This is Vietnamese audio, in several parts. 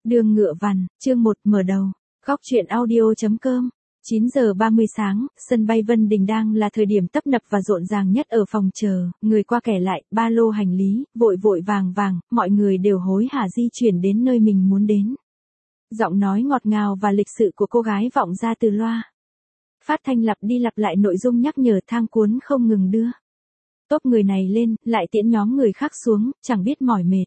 Đường Ngựa Vằn, chương 1 mở đầu. Góc truyện audio.com. 9 giờ 30 sáng, sân bay Vân Đình đang là thời điểm tấp nập và rộn ràng nhất ở phòng chờ, người qua kẻ lại, ba lô hành lý, vội vội vàng vàng, mọi người đều hối hả di chuyển đến nơi mình muốn đến. Giọng nói ngọt ngào và lịch sự của cô gái vọng ra từ loa. Phát thanh lặp đi lặp lại nội dung nhắc nhở thang cuốn không ngừng đưa. Tốp người này lên, lại tiễn nhóm người khác xuống, chẳng biết mỏi mệt.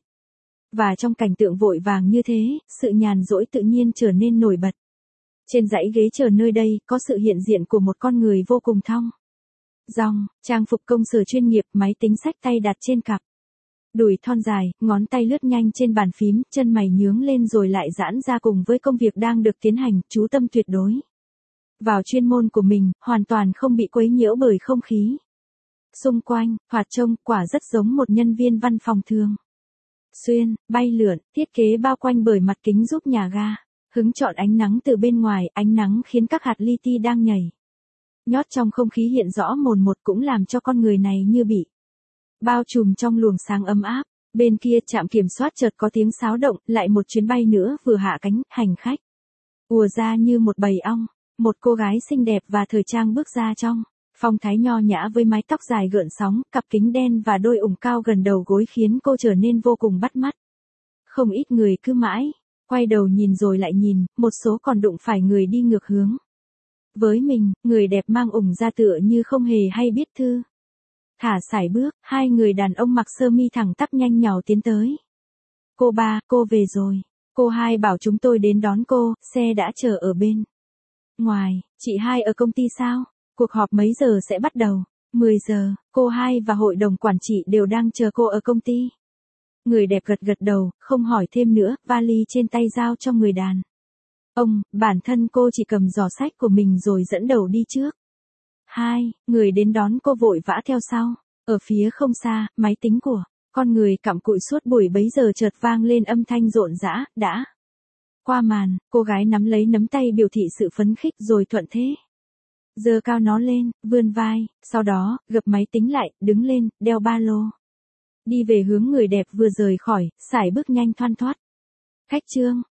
Và trong cảnh tượng vội vàng như thế, sự nhàn rỗi tự nhiên trở nên nổi bật. Trên dãy ghế chờ nơi đây, có sự hiện diện của một con người vô cùng thong dong, trang phục công sở chuyên nghiệp, máy tính xách tay đặt trên cặp. Đùi thon dài, ngón tay lướt nhanh trên bàn phím, chân mày nhướng lên rồi lại giãn ra cùng với công việc đang được tiến hành, chú tâm tuyệt đối vào chuyên môn của mình, hoàn toàn không bị quấy nhiễu bởi không khí xung quanh, thoạt trông quả rất giống một nhân viên văn phòng thường xuyên, bay lượn, thiết kế bao quanh bởi mặt kính giúp nhà ga hứng chọn ánh nắng từ bên ngoài, ánh nắng khiến các hạt li ti đang nhảy nhót trong không khí hiện rõ mồn một, cũng làm cho con người này như bị bao trùm trong luồng sáng ấm áp. Bên kia trạm kiểm soát chợt có tiếng xáo động, lại một chuyến bay nữa vừa hạ cánh, hành khách ùa ra như một bầy ong. Một cô gái xinh đẹp và thời trang bước ra trong phong thái nho nhã với mái tóc dài gợn sóng, cặp kính đen và đôi ủng cao gần đầu gối khiến cô trở nên vô cùng bắt mắt. Không ít người cứ mãi quay đầu nhìn rồi lại nhìn, một số còn đụng phải người đi ngược hướng với mình. Người đẹp mang ủng ra tựa như không hề hay biết thư thả sải bước, hai người đàn ông mặc sơ mi thẳng tắp nhanh nhảu tiến tới. Cô ba, cô về rồi. Cô hai bảo chúng tôi đến đón cô, xe đã chờ ở bên ngoài. Chị hai ở công ty sao? Cuộc họp mấy giờ sẽ bắt đầu? 10 giờ, cô hai và hội đồng quản trị đều đang chờ cô ở công ty. Người đẹp gật gật đầu, không hỏi thêm nữa, vali trên tay giao cho người đàn ông, bản thân cô chỉ cầm giỏ sách của mình rồi dẫn đầu đi trước. Người đến đón cô vội vã theo sau. Ở phía không xa, máy tính của con người cặm cụi suốt buổi bấy giờ chợt vang lên âm thanh rộn rã, đã qua màn. Cô gái nắm lấy nắm tay biểu thị sự phấn khích rồi thuận thế giơ cao nó lên, vươn vai, sau đó, gập máy tính lại, đứng lên, đeo ba lô. Đi về hướng người đẹp vừa rời khỏi, sải bước nhanh thoăn thoắt. Khách trương,